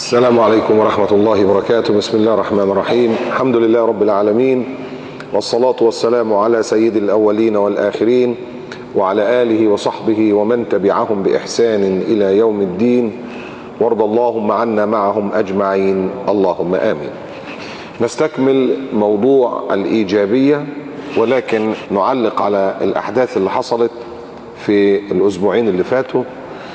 السلام عليكم ورحمة الله وبركاته. بسم الله الرحمن الرحيم. الحمد لله رب العالمين، والصلاة والسلام على سيد الأولين والآخرين وعلى آله وصحبه ومن تبعهم بإحسان إلى يوم الدين، وارض اللهم عنا معهم أجمعين، اللهم آمين. نستكمل موضوع الإيجابية، ولكن نعلق على الأحداث اللي حصلت في الأسبوعين اللي فاتوا.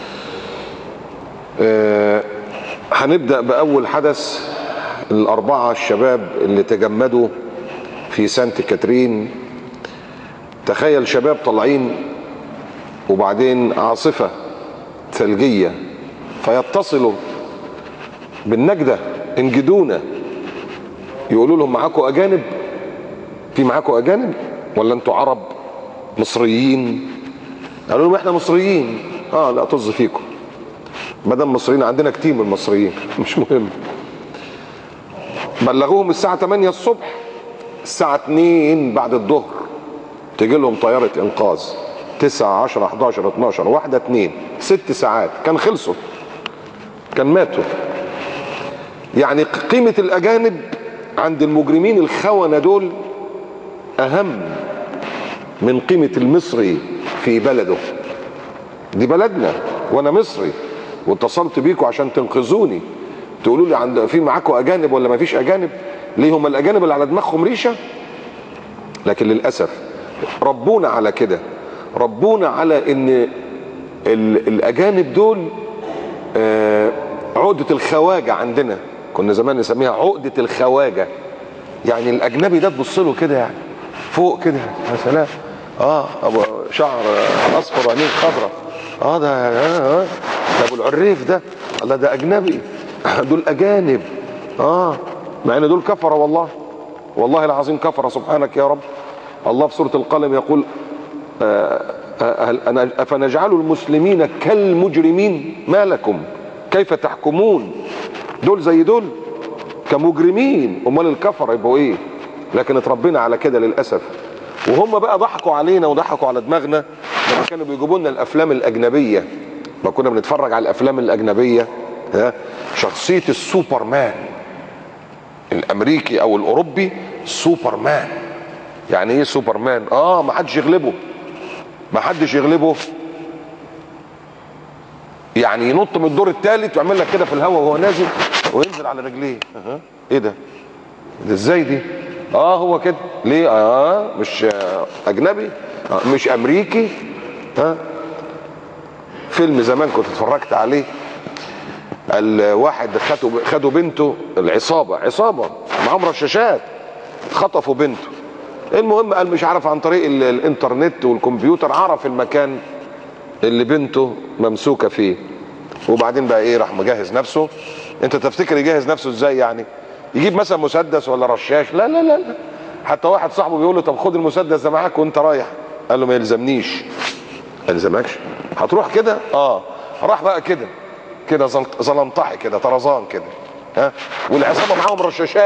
هنبدأ بأول حدث، الأربعة الشباب اللي تجمدوا في سانت كاترين. تخيل شباب طالعين وبعدين عاصفة ثلجية فيتصلوا بالنجدة، انجدونا، يقولوا لهم معاكم أجانب؟ في معاكم أجانب ولا انتوا عرب مصريين؟ قالوا لهم احنا مصريين. لا طز فيكم، ما دام مصريين عندنا كتير من المصريين مش مهم. بلغوهم الساعة 8 الصبح، الساعة 2 بعد الظهر تجي لهم طيارة إنقاذ. 9 10 11 12 واحدة 2 6 ساعات كان خلصوا، كان ماتوا. يعني قيمة الأجانب عند المجرمين الخونة دول أهم من قيمة المصري في بلده. دي بلدنا وأنا مصري واتصلت بيكوا عشان تنقذوني، تقولوا لي في معاكم أجانب ولا ما فيش أجانب؟ ليه هم الأجانب اللي على دماغهم ريشة؟ لكن للأسف ربونا على كده، ربونا على إن الأجانب دول عقدة الخواجة عندنا. كنا زمان نسميها عقدة الخواجة. يعني الأجنبي ده تبص له كده يعني فوق كده، يا سلام، أبو شعر أصفر وعينيه خضراء، ده ابو العريف ده، الله ده اجنبي، دول اجانب. مع ان دول كفره، والله العظيم كفره، سبحانك يا رب. الله في سوره القلم يقول افنجعل المسلمين كالمجرمين ما لكم كيف تحكمون. دول زي دول كمجرمين، امال الكفره يبقوا ايه؟ لكن اتربينا على كده للاسف. وهم بقى ضحكوا علينا وضحكوا على دماغنا لما كانوا بيجيبوا لنا الافلام الاجنبيه. ما كنا بنتفرج على الافلام الاجنبيه، شخصيه السوبرمان الامريكي او الاوروبي، سوبرمان. يعني ايه سوبرمان؟ ما حدش يغلبه، ما حدش يغلبه. يعني ينط من الدور الثالث ويعمل لك كده في الهواء وهو نازل وينزل على رجليه. ايه ده ازاي دي؟ هو كده. ليه؟ مش اجنبي، مش امريكي. فيلم زمان كنت اتفرجت عليه، الواحد خدوا بنته، عصابة معاهم رشاشات، خطفوا بنته. المهم قال مش عارف، عن طريق الانترنت والكمبيوتر عرف المكان اللي بنته ممسوكة فيه. وبعدين بقى ايه، راح مجهز نفسه. انت تفتكر يجهز نفسه ازاي؟ يعني يجيب مثلا مسدس ولا رشاش؟ لا لا لا. حتى واحد صاحبه بيقول له طب خد المسدس ده معاك وانت رايح. قال له ما يلزمنيش. ما يلزمكش، هتروح كده. راح بقى كده زلنطحي كده، طرزان كده، والعصابه معاهم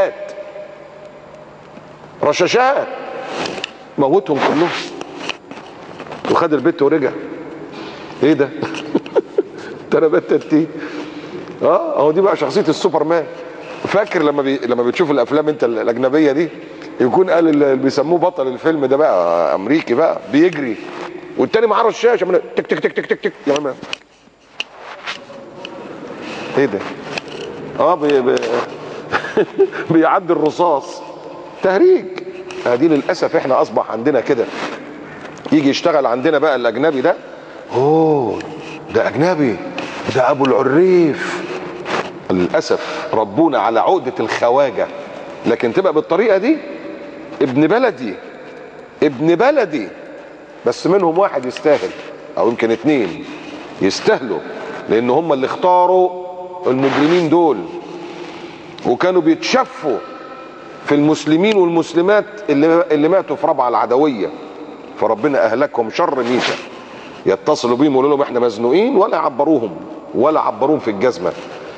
رشاشات، موتهم كلهم وخد البت ورجع. ايه ده؟ تربتتي. اهو دي بقى شخصيه السوبرمان. فاكر لما بتشوف الافلام انت الاجنبيه دي، يكون قال اللي بيسموه بطل الفيلم ده بقى امريكي بقى بيجري والتاني معاه رشاش عمال تك تك تك تك تك تك يا جماعه. ايه ده؟ بيعدي الرصاص، تهريج. دي للاسف احنا اصبح عندنا كده. يجي يشتغل عندنا بقى الاجنبي ده، ده اجنبي، ده ابو العريف. للاسف ربونا على عقدة الخواجة. لكن تبقى بالطريقة دي ابن بلدي، بس منهم واحد يستاهل او يمكن 2 يستاهلوا، لان هم اللي اختاروا المجرمين دول، وكانوا بيتشفوا في المسلمين والمسلمات اللي ماتوا في ربع العدوية. فربنا اهلكهم شر ميتة. يتصلوا بيهم ويقولوا لهم احنا مزنوقين، ولا عبروهم في الجزمة.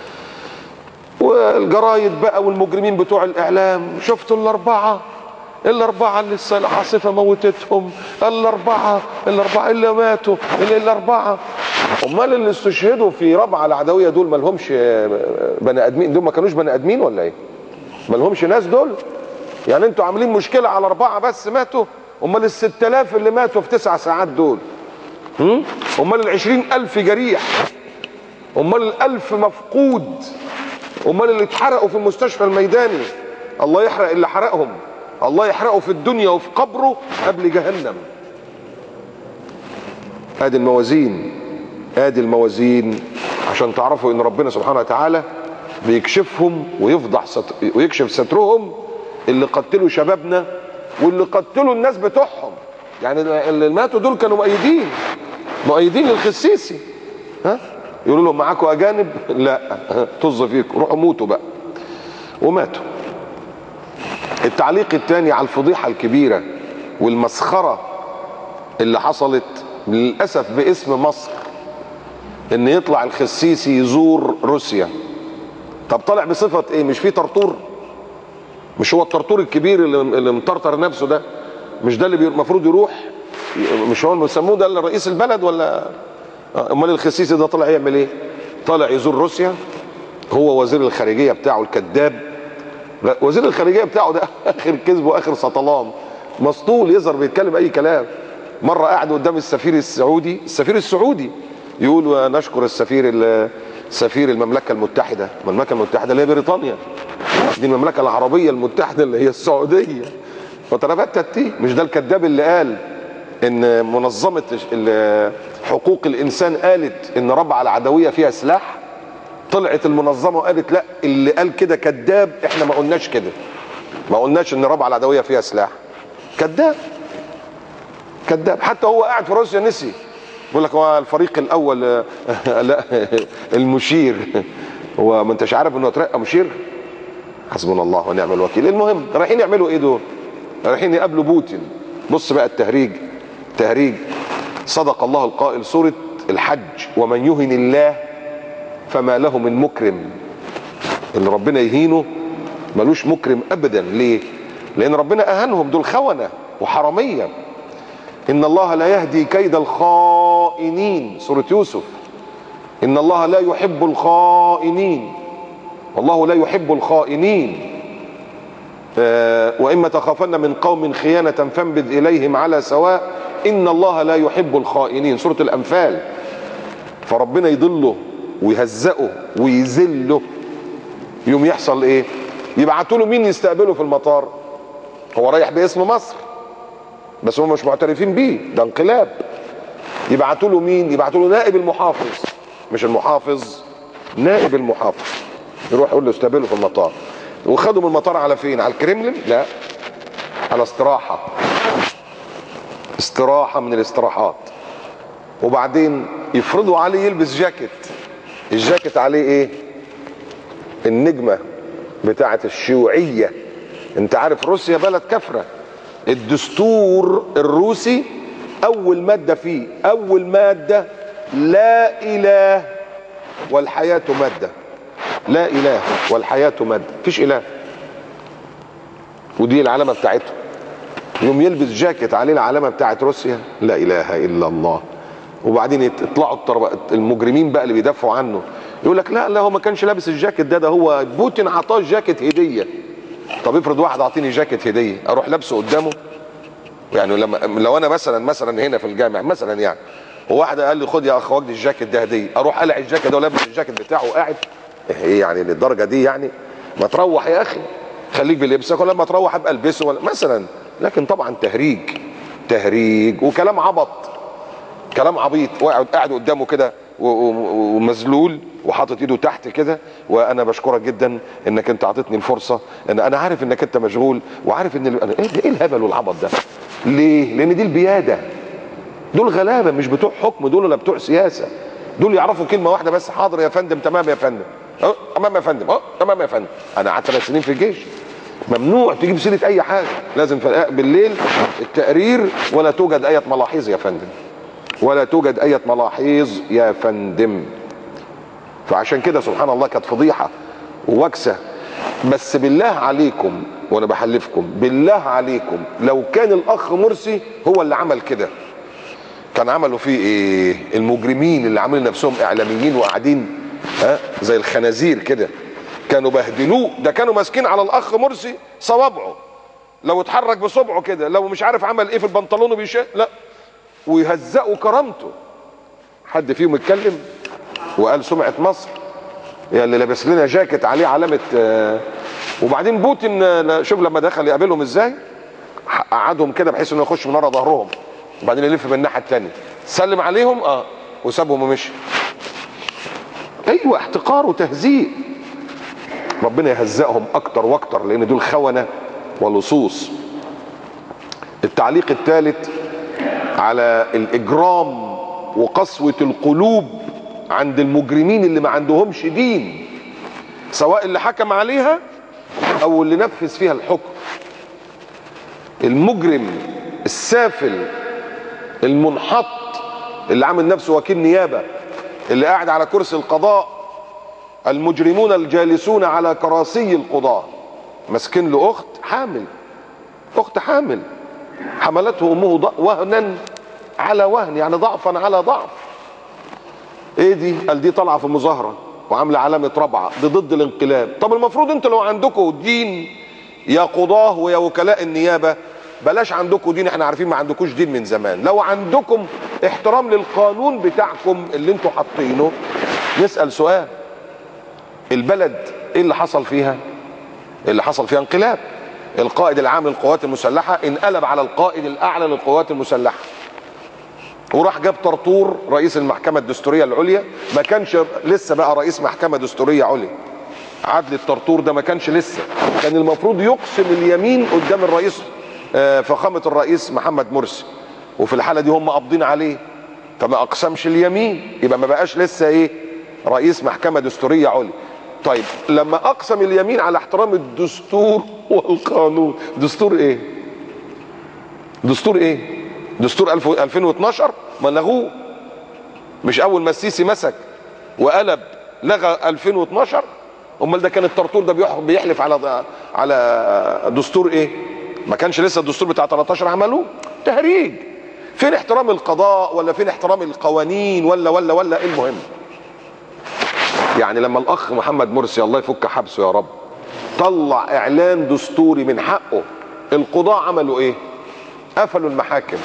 والجرايد بقى والمجرمين بتوع الاعلام، شفتوا الاربعة اللي العاصفة موتتهم، الاربعة اللي ماتوا، الاربعة امال اللي استشهدوا في ربعه العدويه دول ما لهمش بني ادمين؟ دول ما كانوش بني ادمين ولا ايه؟ ما لهمش ناس دول؟ يعني انتوا عاملين مشكله على 4 بس ماتوا؟ امال ال 6000 اللي ماتوا في 9 ساعات دول؟ امال ال 20,000 جريح؟ امال ال 1000 مفقود؟ امال اللي اتحرقوا في المستشفى الميداني؟ الله يحرق اللي حرقهم، الله يحرقه في الدنيا وفي قبره قبل جهنم. ادي الموازين، ادي الموازين، عشان تعرفوا ان ربنا سبحانه وتعالى بيكشفهم ويكشف سترهم. اللي قتلوا شبابنا واللي قتلوا الناس بتوعهم، يعني اللي ماتوا دول كانوا مؤيدين للخسيسي. يقولوا لهم معاكم اجانب؟ لا، طز فيكم، روحوا موتوا بقى. وماتوا. التعليق الثاني على الفضيحه الكبيره والمسخره اللي حصلت للاسف باسم مصر، ان يطلع الخسيسي يزور روسيا. طب طالع بصفه ايه؟ مش في طرطور؟ مش هو الطرطور الكبير اللي مطرطر نفسه ده؟ مش ده اللي المفروض يروح؟ مش هو اللي بيسموه ده رئيس البلد ولا؟ امال الخسيسي ده طالع يعمل ايه؟ طالع يزور روسيا. هو وزير الخارجيه بتاعه الكذاب، وزير الخارجيه بتاعه ده اخر كذب واخر سطلان، مسطول، يظهر بيتكلم اي كلام. مره قاعد قدام السفير السعودي يقول ونشكر سفير المملكه المتحده اللي هي بريطانيا، دي المملكه العربيه المتحده اللي هي السعوديه. فتربتت مش ده الكذاب اللي قال ان منظمه حقوق الانسان قالت ان ربعه العدويه فيها سلاح؟ طلعت المنظمه وقالت لا، اللي قال كده كذاب، احنا ما قلناش كده، ما قلناش ان ربعه العدويه فيها سلاح. كذاب. حتى هو قاعد في روسيا نسي، بيقول لك هو الفريق الاول لا المشير، هو ما انتش عارف انه اترقى مشير؟ حسبنا الله ونعم الوكيل. المهم رايحين يعملوا ايه دول؟ رايحين يقابلوا بوتين. بص بقى التهريج. صدق الله القائل، سورة الحج: ومن يهن الله فما له من مكرم. اللي ربنا يهينه ملوش مكرم ابدا. ليه؟ لان ربنا اهانهم، دول خونة وحرامية. ان الله لا يهدي كيد الخائنين، سورة يوسف. ان الله لا يحب الخائنين، والله لا يحب الخائنين. وإما تخافن من قوم خيانة فانبذ إليهم على سواء إن الله لا يحب الخائنين، سورة الأنفال. فربنا يضله ويهزقه ويذله. يوم يحصل إيه؟ يبعتوا له مين يستقبله في المطار؟ هو رايح باسم مصر بس هم مش معترفين بيه، ده انقلاب. يبعتوا له مين؟ يبعتوا له نائب المحافظ، مش المحافظ، نائب المحافظ. يروح يقول له استقبله في المطار. وخدوا من المطار على فين؟ على الكريملين؟ لا، على استراحة من الاستراحات. وبعدين يفرضوا عليه يلبس جاكيت. الجاكيت عليه ايه؟ النجمة بتاعة الشيوعية. انت عارف روسيا بلد كفرة. الدستور الروسي اول مادة فيه، اول مادة: لا اله والحياة مادة. لا اله والحياة مادة، مفيش اله. ودي العلامة بتاعته. يوم يلبس جاكيت عليه العلامة بتاعت روسيا، لا اله الا الله. وبعدين يطلعوا المجرمين بقى اللي بيدافعوا عنه يقول لك لا هو ما كانش لابس الجاكيت ده هو بوتين عطاه جاكيت هدية. طب افرض واحد اعطيني جاكيت هدية، اروح لابسه قدامه؟ يعني لو انا مثلا هنا في الجامع مثلا يعني، وواحد قال لي خد يا اخ وجدي الجاكيت ده هدية، اروح قلع الجاكيت ده ولابس الجاكيت بتاعه وقاعد؟ ايه يعني للدرجة دي يعني؟ ما تروح يا اخي، خليك بلبسك، ولما تروح ابقى البسه مثلا. لكن طبعا تهريج وكلام عبيط. قاعد قدامه كده ومذلول وحاطط ايده تحت كده، وانا بشكرك جدا انك انت اعطيتني الفرصه، انا عارف انك انت مشغول وعارف ان ايه الهبل والعبط ده؟ ليه؟ لان دي البياده. دول غلابه مش بتوع حكم، دول ولا بتوع سياسه. دول يعرفوا كلمه واحده بس: حاضر يا فندم، تمام يا فندم، تمام يا فندم، تمام يا فندم. انا قعدت 3 سنين في الجيش، ممنوع تجيب سيره اي حاجه، لازم بالليل التقرير ولا توجد اي ملاحظ يا فندم، ولا توجد اي ملاحظ يا فندم. فعشان كده سبحان الله كانت فضيحه ووكسه. بس بالله عليكم وانا بحلفكم بالله عليكم، لو كان الاخ مرسي هو اللي عمل كده، كان عملوا فيه ايه المجرمين اللي عاملين نفسهم اعلاميين وقاعدين زي الخنازير كده؟ كانوا بهدلوه. ده كانوا ماسكين على الاخ مرسي صوابعه، لو اتحرك بصبعه كده، لو مش عارف عمل ايه في البنطلون وبيشق لا، ويهزقوا كرامته. حد فيهم اتكلم وقال سمعة مصر يا اللي لابس لنا جاكيت عليه علامة وبعدين بوتين شوف لما دخل يقابلهم ازاي، قعدهم كده بحيث انه يخش من ورا ظهرهم وبعدين يلف من الناحية التانية، سلم عليهم وسابهم ومشي. ايوه احتقار وتهزيء. ربنا يهزقهم اكتر واكتر لان دول خونة ولصوص. التعليق الثالث على الاجرام وقسوة القلوب عند المجرمين اللي ما عندهمش دين، سواء اللي حكم عليها او اللي نفذ فيها الحكم. المجرم السافل المنحط اللي عامل نفسه وكيل نيابة، اللي قاعد على كرسي القضاء، المجرمون الجالسون على كراسي القضاء، ماسكين له اخت حامل، اخت حامل حملته امه وهنا على وهن، يعني ضعفا على ضعف. ايه دي؟ قال دي طالعه في مظاهره وعامله علامه رابعه، دي ضد الانقلاب. طب المفروض انتوا لو عندكم دين يا قضاه ويا وكلاء النيابه، بلاش عندكم دين، احنا عارفين ما عندكوش دين من زمان، لو عندكم احترام للقانون بتاعكم اللي انتوا حاطينه، نسال سؤال: البلد ايه اللي حصل فيها؟ اللي حصل فيها انقلاب. القائد العام للقوات المسلحه انقلب على القائد الاعلى للقوات المسلحه، وراح جاب طرطور رئيس المحكمه الدستوريه العليا، ما كانش لسه بقى رئيس محكمه دستوريه عليا، عدل الطرطور ده ما كانش لسه، كان المفروض يقسم اليمين قدام الرئيس فخامه الرئيس محمد مرسي، وفي الحاله دي هم قابضين عليه فما اقسمش اليمين، يبقى ما بقاش لسه ايه رئيس محكمه دستوريه عليا. طيب لما اقسم اليمين على احترام الدستور والقانون، دستور ايه؟ دستور ايه؟ دستور 2012 ما لغوه، مش اول ما السيسي مسك وقلب لغى 2012؟ امال ده كان الطرطور ده بيحلف على دستور ايه؟ ما كانش لسه الدستور بتاع 13 عملوه؟ تهريج. فين احترام القضاء ولا فين احترام القوانين ولا ايه المهم؟ يعني لما الاخ محمد مرسي الله يفك حبسه يا رب طلع اعلان دستوري من حقه، القضاء عملوا ايه؟ قفلوا المحاكم،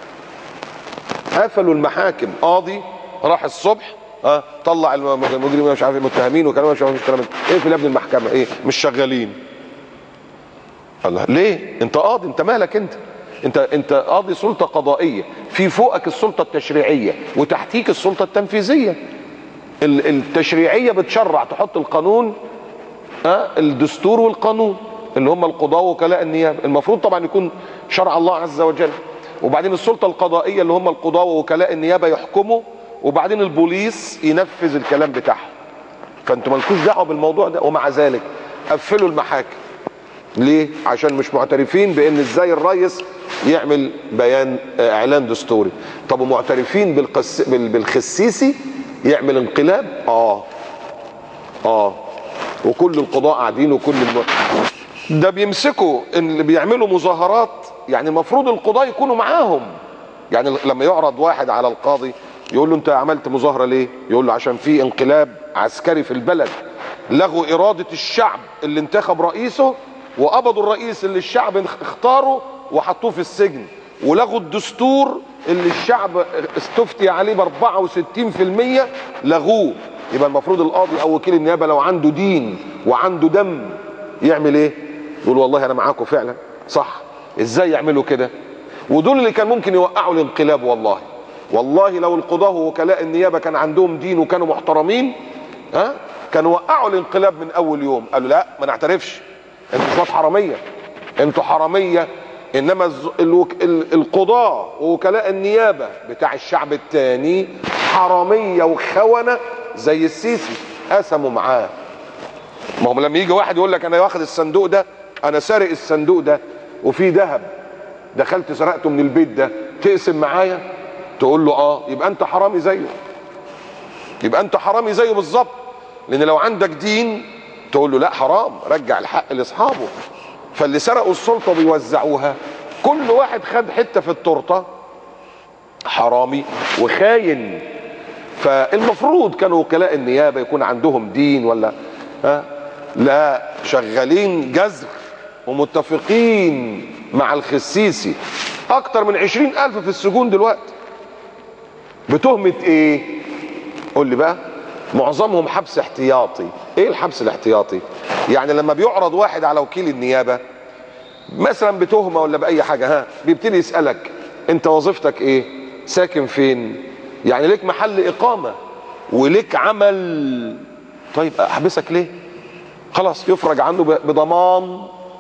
قفلوا المحاكم. قاضي راح الصبح طلع المجرمين مش عارف المتهمين وكلام مش عارف الكلام ايه في ابن المحكمه ايه مش شغالين. الله ليه؟ انت قاضي، انت مالك؟ انت قاضي سلطه قضائيه، في فوقك السلطه التشريعيه وتحتيك السلطه التنفيذيه. التشريعيه بتشرع تحط القانون، الدستور والقانون اللي هم القضاة ووكلاء النيابه، المفروض طبعا يكون شرع الله عز وجل. وبعدين السلطه القضائيه اللي هم القضاة ووكلاء النيابه يحكموا، وبعدين البوليس ينفذ الكلام بتاعهم. فانتوا مالكوش دعوه بالموضوع ده، ومع ذلك قفلوا المحاكم. ليه؟ عشان مش معترفين بان ازاي الرئيس يعمل بيان اعلان دستوري. طب ومعترفين بالخسيسي يعمل انقلاب؟ وكل القضاء قاعدين وكل ده بيمسكوا اللي بيعملوا مظاهرات، يعني المفروض القضاء يكونوا معاهم. يعني لما يعرض واحد على القاضي يقول له انت عملت مظاهره ليه؟ يقول له عشان في انقلاب عسكري في البلد، لغوا اراده الشعب اللي انتخب رئيسه وقبضوا الرئيس اللي الشعب اختاره وحطوه في السجن، ولغوا الدستور اللي الشعب استفتي عليه ب 64% لغوه. يبقى المفروض القاضي او وكيل النيابه لو عنده دين وعنده دم يعمل ايه؟ يقول والله انا معاكم فعلا صح. ازاي يعملوا كده؟ ودول اللي كان ممكن يوقعوا الانقلاب. والله لو القضاه ووكلاء النيابه كان عندهم دين وكانوا محترمين كانوا وقعوا الانقلاب من اول يوم. قالوا لا ما نعترفش، انتوا شويه حراميه، انتوا حراميه. انما القضاه ووكلاء النيابه بتاع الشعب التاني حراميه وخونه زي السيسي، قسموا معاه. ما هم لما يجي واحد يقول لك انا واخد الصندوق ده، انا سارق الصندوق ده وفيه ذهب، دخلت سرقته من البيت ده، تقسم معايا؟ تقول له يبقى انت حرامي زيه، يبقى انت حرامي زيه بالظبط. لان لو عندك دين تقول له لا حرام، رجع الحق لاصحابه. فاللي سرقوا السلطه بيوزعوها، كل واحد خد حته في التورته حرامي وخاين. فالمفروض كانوا وكلاء النيابة يكون عندهم دين ولا لا، شغالين جزر ومتفقين مع الخسيسي. اكتر من 20,000 في السجون دلوقتي بتهمة ايه؟ قول لي بقى. معظمهم حبس احتياطي. ايه الحبس الاحتياطي؟ يعني لما بيعرض واحد على وكيل النيابة مثلا بتهمة ولا بأي حاجة، بيبتدي يسألك انت وظيفتك ايه؟ ساكن فين؟ يعني ليك محل اقامة وليك عمل. طيب احبسك ليه؟ خلاص يفرج عنه بضمان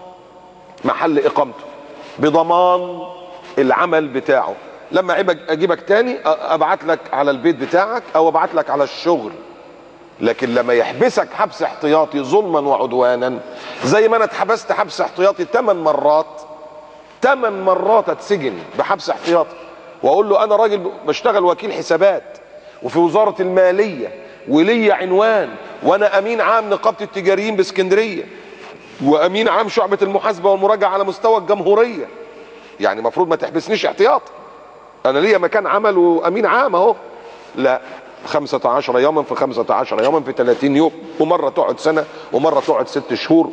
محل اقامته، بضمان العمل بتاعه. لما اجيبك تاني ابعت لك على البيت بتاعك او ابعت لك على الشغل. لكن لما يحبسك حبس احتياطي ظلما وعدوانا، زي ما انا اتحبست حبس احتياطي 8 مرات، 8 مرات اتسجن بحبس احتياطي، واقول له انا راجل بشتغل وكيل حسابات وفي وزارة المالية ولي عنوان، وانا امين عام نقابة التجاريين باسكندرية وامين عام شعبة المحاسبة والمراجعة على مستوى الجمهورية. يعني المفروض ما تحبسنيش احتياطي، انا ليا مكان عمل وامين عام اهو. لا، 15 يوما في 15 يوما في 30 يوم، ومرة تقعد سنة ومرة تقعد 6 شهور.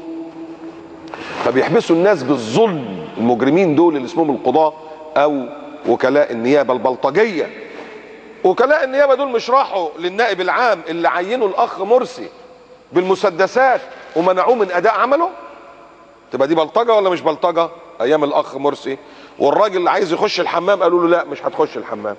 فبيحبسوا الناس بالظلم. المجرمين دول اللي اسمهم القضاة او وكلاء النيابة البلطجية. وكلاء النيابة دول مش راحوا للنائب العام اللي عينوا الاخ مرسي بالمسدسات ومنعوه من اداء عمله؟ تبقى دي بلطجة ولا مش بلطجة؟ ايام الاخ مرسي. والراجل اللي عايز يخش الحمام قالوا له لا مش هتخش الحمام،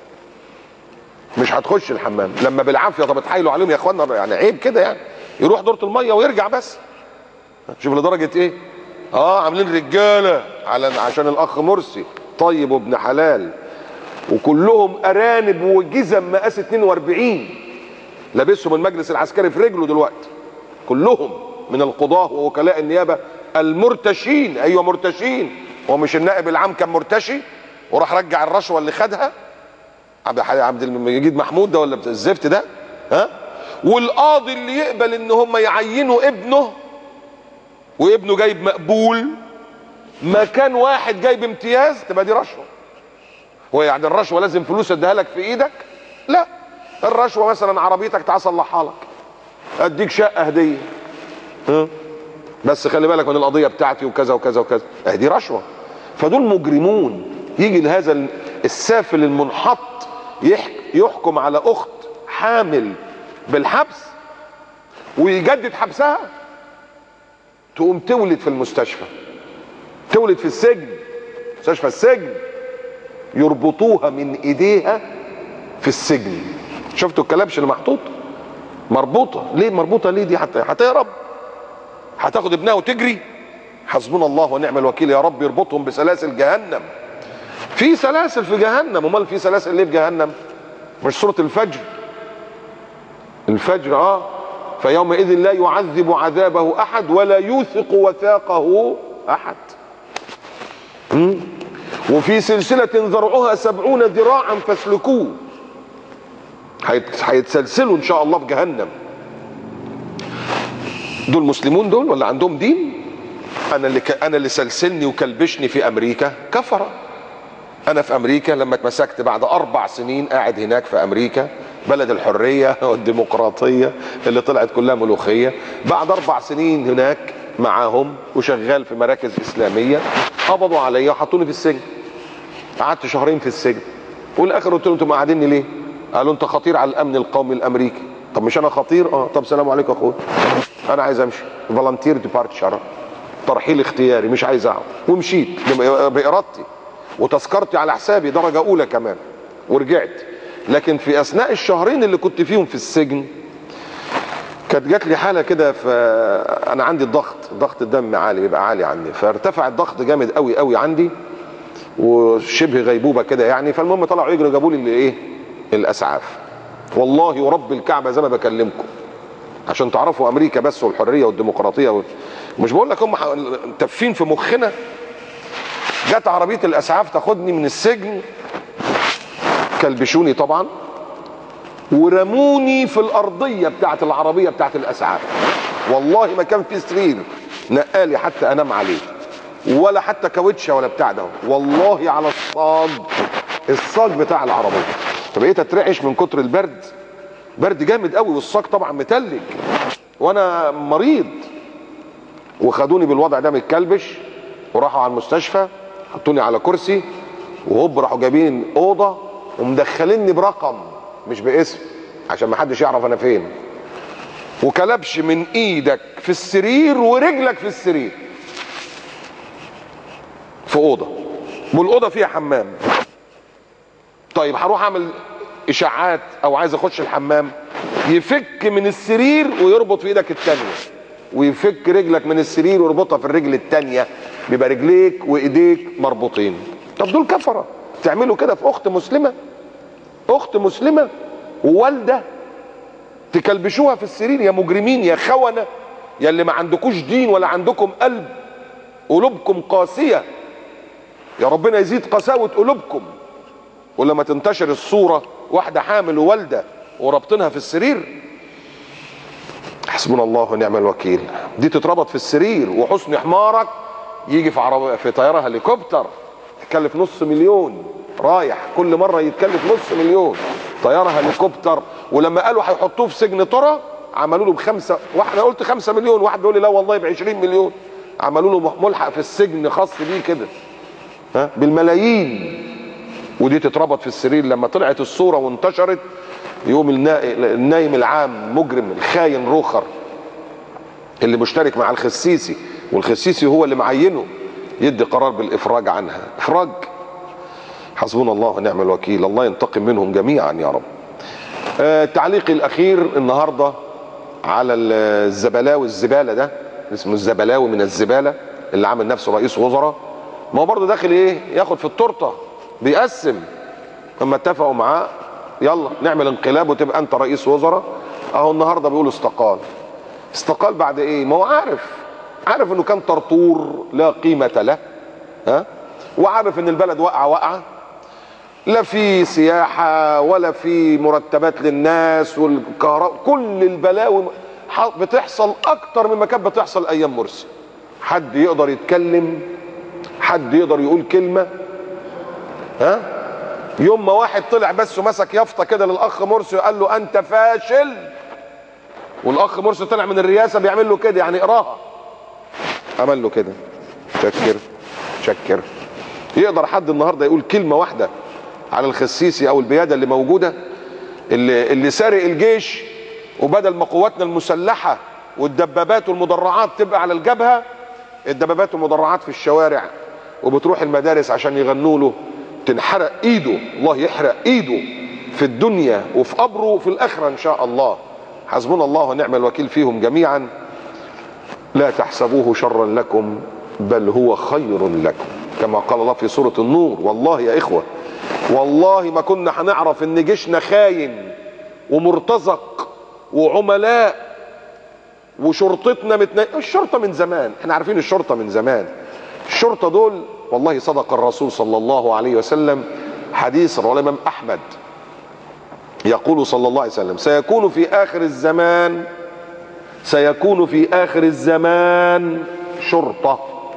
مش هتخش الحمام. لما بالعافيه طب اتحايلوا عليهم يا اخوانا، يعني عيب كده يعني، يروح دورة الميه ويرجع بس. شوف لدرجه ايه؟ عاملين رجاله عشان الاخ مرسي طيب وابن حلال، وكلهم ارانب وجزم مقاس 42 لابسهم المجلس العسكري في رجله دلوقتي، كلهم من القضاه ووكلاء النيابه المرتشين. ايوه مرتشين. هو مش النائب العام كان مرتشي وراح رجع الرشوه اللي خدها عبد المجيد محمود ده ولا الزفت ده؟ والقاضي اللي يقبل ان هم يعينوا ابنه وابنه جايب مقبول مكان واحد جايب امتياز، تبقى دي رشوه. هو يعني الرشوه لازم فلوس اديها لك في ايدك؟ لا، الرشوه مثلا عربيتك تعال اصلحها لك، اديك شقه هديه، بس خلي بالك من القضيه بتاعتي وكذا وكذا وكذا، دي رشوه. فدول مجرمون. يجي لهذا السافل المنحط يحكم على اخت حامل بالحبس ويجدد حبسها، تقوم تولد في المستشفى، تولد في السجن، مستشفى السجن، يربطوها من ايديها في السجن. شفتوا الكلبش اللي محطوط مربوطه ليه؟ مربوطه ليه دي؟ هتهرب؟ هتاخد ابنها وتجري؟ حسبنا الله ونعم الوكيل. يا رب يربطهم بسلاسل جهنم. في سلاسل في جهنم. امال في سلاسل ليه في جهنم؟ مش سورة الفجر؟ الفجر فيومئذ لا يعذب عذابه احد ولا يوثق وثاقه احد. وفي سلسلة ذرعها 70 ذراعا فاسلكوه. هيتسلسلوا ان شاء الله في جهنم. دول مسلمون دول ولا عندهم دين؟ انا اللي سلسلني وكلبشني في امريكا كفرة. انا في امريكا لما اتمسكت بعد 4 سنين قاعد هناك في امريكا، بلد الحرية والديمقراطية اللي طلعت كلها ملوخية. بعد 4 سنين هناك معاهم وشغال في مراكز اسلامية، قبضوا عليا وحطوني في السجن. قعدت 2 شهر في السجن، والاخر قلت لهم انتوا مقعديني ليه؟ قالوا انت خطير على الامن القومي الامريكي. طب مش انا خطير؟ طب سلام عليكم يا اخويا، انا عايز امشي، فولنتير ديبارتشر، ترحيل اختياري، مش عايز اقعد. ومشيت بارادتي وتذكرتي على حسابي درجه اولى كمان، ورجعت. لكن في اثناء 2 شهرين اللي كنت فيهم في السجن كانت جات لي حاله كده. انا عندي ضغط الدم عالي، بيبقى عالي عندي، فارتفع الضغط جامد قوي قوي عندي وشبه غيبوبه كده يعني. فالمهم طلعوا يجروا جابوا لي الاسعاف. والله ورب الكعبه زي ما بكلمكم عشان تعرفوا امريكا بس والحريه والديمقراطيه مش بقول لك هم تافين في مخنا. جت عربيه الاسعاف تاخدني من السجن، كلبشوني طبعا ورموني في الارضيه بتاعت العربيه بتاعت الاسعاف. والله ما كان في سرير نقالي حتى انام عليه، ولا حتى كاوتشه ولا بتاع ده، والله على الصاج الصاج بتاع العربيه. فبقيت اترعش من كتر البرد، برد جامد قوي، والصاج طبعا متلج وانا مريض. وخدوني بالوضع ده متكلبش، وراحوا على المستشفى حطوني على كرسي، وهوب راحوا جايبين اوضه ومدخليني برقم مش باسم عشان ما حدش يعرف انا فين، وكلبش من ايدك في السرير ورجلك في السرير في اوضه، والاوضه فيها حمام. طيب هروح اعمل اشاعات او عايز اخش الحمام، يفك من السرير ويربط في ايدك التانيه، ويفك رجلك من السرير ويربطها في الرجل التانيه، بيبقى رجليك وايديك مربوطين. طب دول كفره تعملوا كده في اخت مسلمه؟ اخت مسلمه ووالده تكلبشوها في السرير؟ يا مجرمين يا خونه، يا اللي ما عندكوش دين ولا عندكم قلب، قلوبكم قاسيه، يا ربنا يزيد قساوه قلوبكم. ولما تنتشر الصوره واحده حامل ووالده وربطنها في السرير، حسبنا الله ونعم الوكيل. دي تتربط في السرير، وحسن حمارك يجي في عربيه في طياره هليكوبتر تكلف نص مليون رايح، كل مره يتكلف نص مليون طياره هليكوبتر. ولما قالوا هيحطوه في سجن ترى عملوا له بخمسه، واحد قلت 5 مليون، واحد بيقول لي لا والله ب 20 مليون. عملوا له ملحق في السجن خاص بيه كده، ها، بالملايين. ودي تتربط في السرير. لما طلعت الصوره وانتشرت، يقوم النايم العام مجرم الخاين روخر اللي مشترك مع الخسيسي، والخسيسي هو اللي معينه، يدي قرار بالافراج عنها. افراج، حسبنا الله ونعم الوكيل. الله ينتقم منهم جميعا يا رب. تعليقي الاخير النهارده على الزبلاوي، الزباله ده اسمه الزبلاوي من الزباله، اللي عامل نفسه رئيس وزراء. ما هو برضه داخل ايه؟ ياخد في التورته، بيقسم. لما اتفقوا معاه يلا نعمل انقلاب وتبقى انت رئيس وزراء، اهو النهارده بيقول استقال. استقال بعد ايه؟ ما هو عارف انه كان طرطور لا قيمه له، ها، وعارف ان البلد واقعه، لا في سياحه ولا في مرتبات للناس، والكهرباء، كل البلاوي بتحصل اكتر مما كانت بتحصل ايام مرسي. حد يقدر يتكلم؟ حد يقدر يقول كلمه؟ ها؟ يوم ما واحد طلع بس ومسك يافطه كده للاخ مرسي وقال له انت فاشل، والاخ مرسي طلع من الرئاسه بيعمل له كده، يعني اقراها، عمل له كده، شكر. يقدر حد النهارده يقول كلمه واحده على الخسيسي او البياده اللي موجوده، اللي سارق الجيش، وبدل ما قواتنا المسلحه والدبابات والمدرعات تبقى على الجبهه، الدبابات والمدرعات في الشوارع، وبتروح المدارس عشان يغنوا له، تنحرق ايده، الله يحرق ايده في الدنيا وفي قبره وفي الاخره ان شاء الله. حسبنا الله ونعم الوكيل فيهم جميعا. لا تحسبوه شرا لكم بل هو خير لكم، كما قال الله في سورة النور. والله يا إخوة، والله ما كنا هنعرف إن جيشنا خاين ومرتزق وعملاء، وشرطتنا الشرطة من زمان، احنا عارفين الشرطة من زمان. الشرطة دول والله صدق الرسول صلى الله عليه وسلم حديث رواه الإمام أحمد، يقول صلى الله عليه وسلم سيكون في آخر الزمان شرطة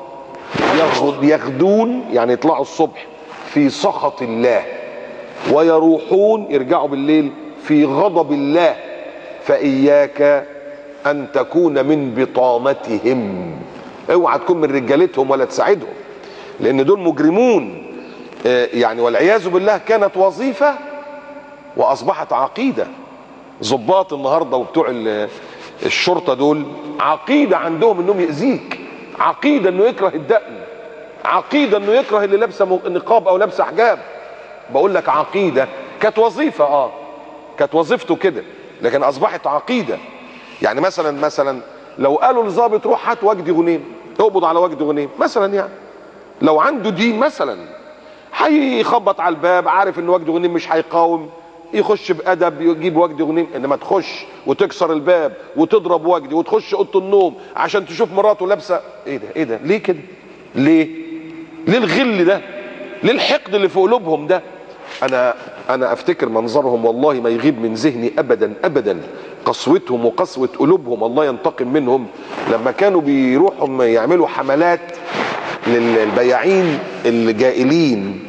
يغدون، يعني يطلعوا الصبح في سخط الله، ويروحون يرجعوا بالليل في غضب الله، فإياك أن تكون من بطانتهم، اوعى تكون من رجالتهم ولا تساعدهم، لأن دول مجرمون يعني والعياذ بالله. كانت وظيفة وأصبحت عقيدة. ضباط النهارده وبتوع الشرطة دول عقيدة عندهم انهم يأذيك، عقيدة انه يكره الدقن، عقيدة انه يكره اللي لابسه نقاب او لابسه حجاب. بقول لك عقيدة. كانت وظيفة، كانت وظيفته كده، لكن اصبحت عقيدة. يعني مثلا لو قالوا للظابط روح هات وجدي غنيم، اقبض على وجدي غنيم مثلا، يعني لو عنده دين مثلا هيخبط على الباب، عارف ان وجدي غنيم مش هيقاوم، يخش بادب يجيب وجدي غنيم. انما تخش وتكسر الباب وتضرب وجدي وتخش اوضه النوم عشان تشوف مراته لابسه، ايه ده؟ ليه كده؟ ليه الغل ده؟ ليه الحقد اللي في قلوبهم ده؟ انا افتكر منظرهم والله ما يغيب من ذهني ابدا، قسوتهم وقسوه قلوبهم، الله ينتقم منهم. لما كانوا بيروحوا يعملوا حملات للبياعين الجائلين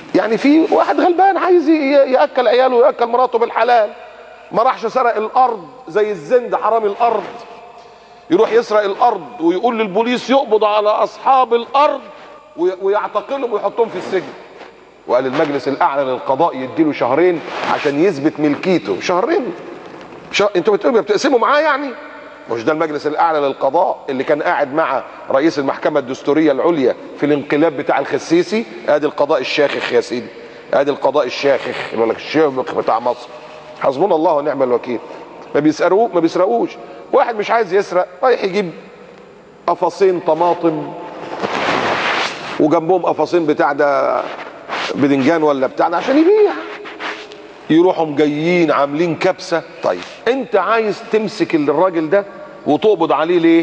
يعني في واحد غلبان عايز ياكل عياله وياكل مراته بالحلال، ما راحش سرق الارض زي الزند حرامي الارض، يروح يسرق الارض ويقول للبوليس يقبض على اصحاب الارض ويعتقلهم ويحطهم في السجن. وقال المجلس الاعلى للقضاء يديله شهرين عشان يثبت ملكيته. شهرين؟ انتوا بتقسموا معاه يعني؟ مش ده المجلس الاعلى للقضاء اللي كان قاعد مع رئيس المحكمه الدستوريه العليا في الانقلاب بتاع الخسيسي؟ ادي القضاء الشاخخ يا سيدي، ادي القضاء الشاخخ، يقول لك الشامخ بتاع مصر. حسبنا الله ونعم الوكيل. ما بيسرقوش. واحد مش عايز يسرق رايح يجيب قفصين طماطم وجنبهم قفصين بتاع ده بدنجان ولا بتاع ده عشان يبيع، يروحوا جايين عاملين كبسه. طيب انت عايز تمسك الراجل ده وتقبض عليه ليه؟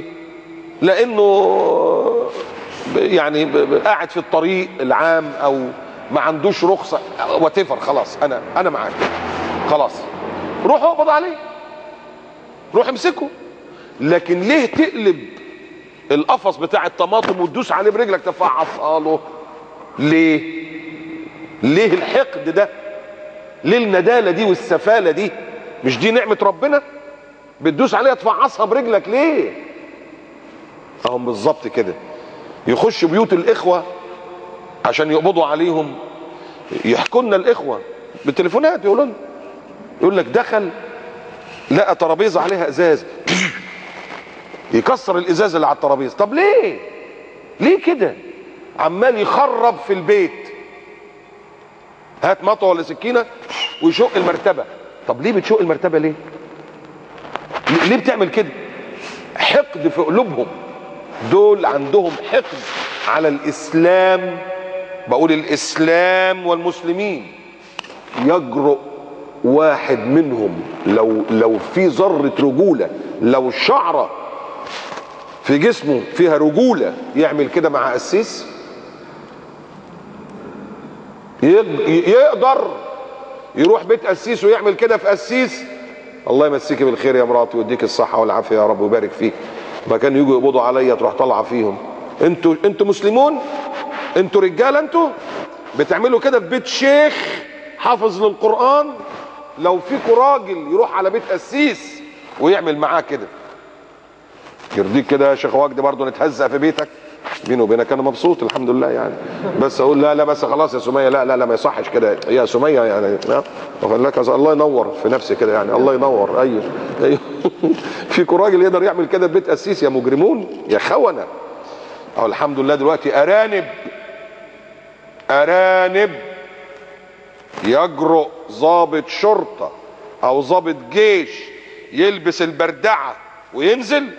لانه يعني قاعد في الطريق العام او ما عندوش رخصه واتيفر. خلاص انا معاك، خلاص روح اقبض عليه، روح امسكه. لكن ليه تقلب القفص بتاع الطماطم وتدوس عليه برجلك تفعصها له؟ ليه الحقد ده؟ ليه الندالة دي والسفالة دي؟ مش دي نعمة ربنا؟ بتدوس عليها تفعصها برجلك ليه؟ اهم بالظبط كده. يخش بيوت الاخوة عشان يقبضوا عليهم، يحكوا لنا الاخوة بالتليفونات، يقول لك دخل لقى ترابيزة عليها ازاز، يكسر الازاز اللي على الترابيزة. طب ليه كده؟ عمال يخرب في البيت، هات مطوه ولا سكينه ويشق المرتبه. طب ليه بتشق المرتبه؟ ليه بتعمل كده؟ حقد في قلوبهم. دول عندهم حقد على الاسلام، بقول الاسلام والمسلمين. يجرؤ واحد منهم لو في ذره رجوله، لو شعره في جسمه فيها رجوله، يعمل كده مع قسيس؟ يقدر يروح بيت قسيس ويعمل كده في قسيس؟ الله يمسيكي بالخير يا مراتي ويديك الصحه والعافيه يا رب ويبارك فيك. ما كانوا يجوا يقبضوا عليا تروح طالعه فيهم. انتوا مسلمون، انتوا رجاله، انتوا بتعملوا كده في بيت شيخ حافظ للقران؟ لو فيكوا راجل يروح على بيت قسيس ويعمل معاه كده، يرضيك كده يا شيخ وجدي برضه نتهزق في بيتك؟ بيني وبينك انا مبسوط الحمد لله يعني، بس اقول لا بس خلاص يا سميه، لا ما يصحش كده يا سميه يعني. واخد لك؟ الله ينور في نفسي كده يعني، الله ينور. ايوه فيكوا راجل يقدر يعمل كده في بيت قسيس يا مجرمون يا خونه؟ او الحمد لله دلوقتي ارانب يجرؤ ضابط شرطه او ضابط جيش يلبس البردعه وينزل؟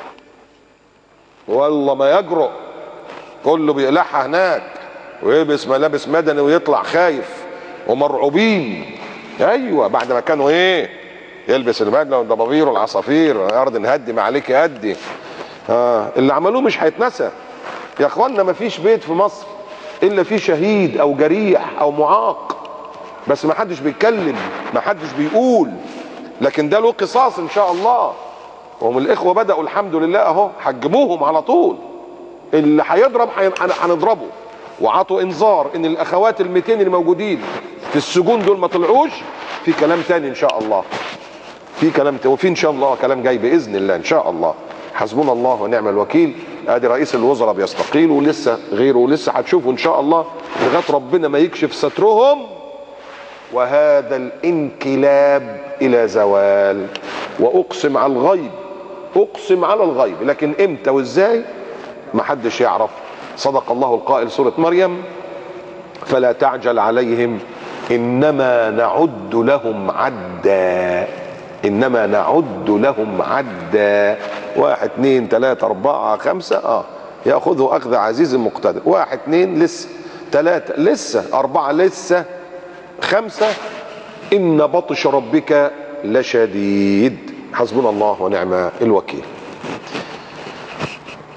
والله ما يجرؤ، كله بيقلعها هناك ويلبس ملابس مدني ويطلع خايف ومرعوبين. ايوه بعد ما كانوا يلبس البدله والضبابير والعصافير، ارض نهدم عليك يهدي. اللي عملوه مش هيتنسى يا اخوانا. ما فيش بيت في مصر الا فيه شهيد او جريح او معاق، بس ما حدش بيتكلم، ما حدش بيقول. لكن ده له قصاص ان شاء الله. وهم الاخوه بداوا الحمد لله اهو، حجبوهم على طول. اللي هيضرب هنضربه، وعطوا انذار ان الاخوات ال200 اللي موجودين في السجون دول ما طلعوش. في كلام تاني ان شاء الله، في كلام وفي ان شاء الله كلام جاي باذن الله ان شاء الله. حسبنا الله ونعم الوكيل. ادي رئيس الوزراء بيستقيل ولسه غيره، ولسه هتشوفوا ان شاء الله لغايه ربنا ما يكشف سترهم. وهذا الانقلاب الى زوال. واقسم على الغيب، اقسم على الغيب، لكن امتى وازاي ما حدش يعرف. صدق الله القائل سورة مريم: فلا تعجل عليهم انما نعد لهم عدا. انما نعد لهم عدا. 1 2 3 4 5 ياخذه اخذ عزيز مقتدر. 1 2 لسه، 3 لسه، 4 لسه، 5 ان بطش ربك لشديد. حسبنا الله ونعم الوكيل.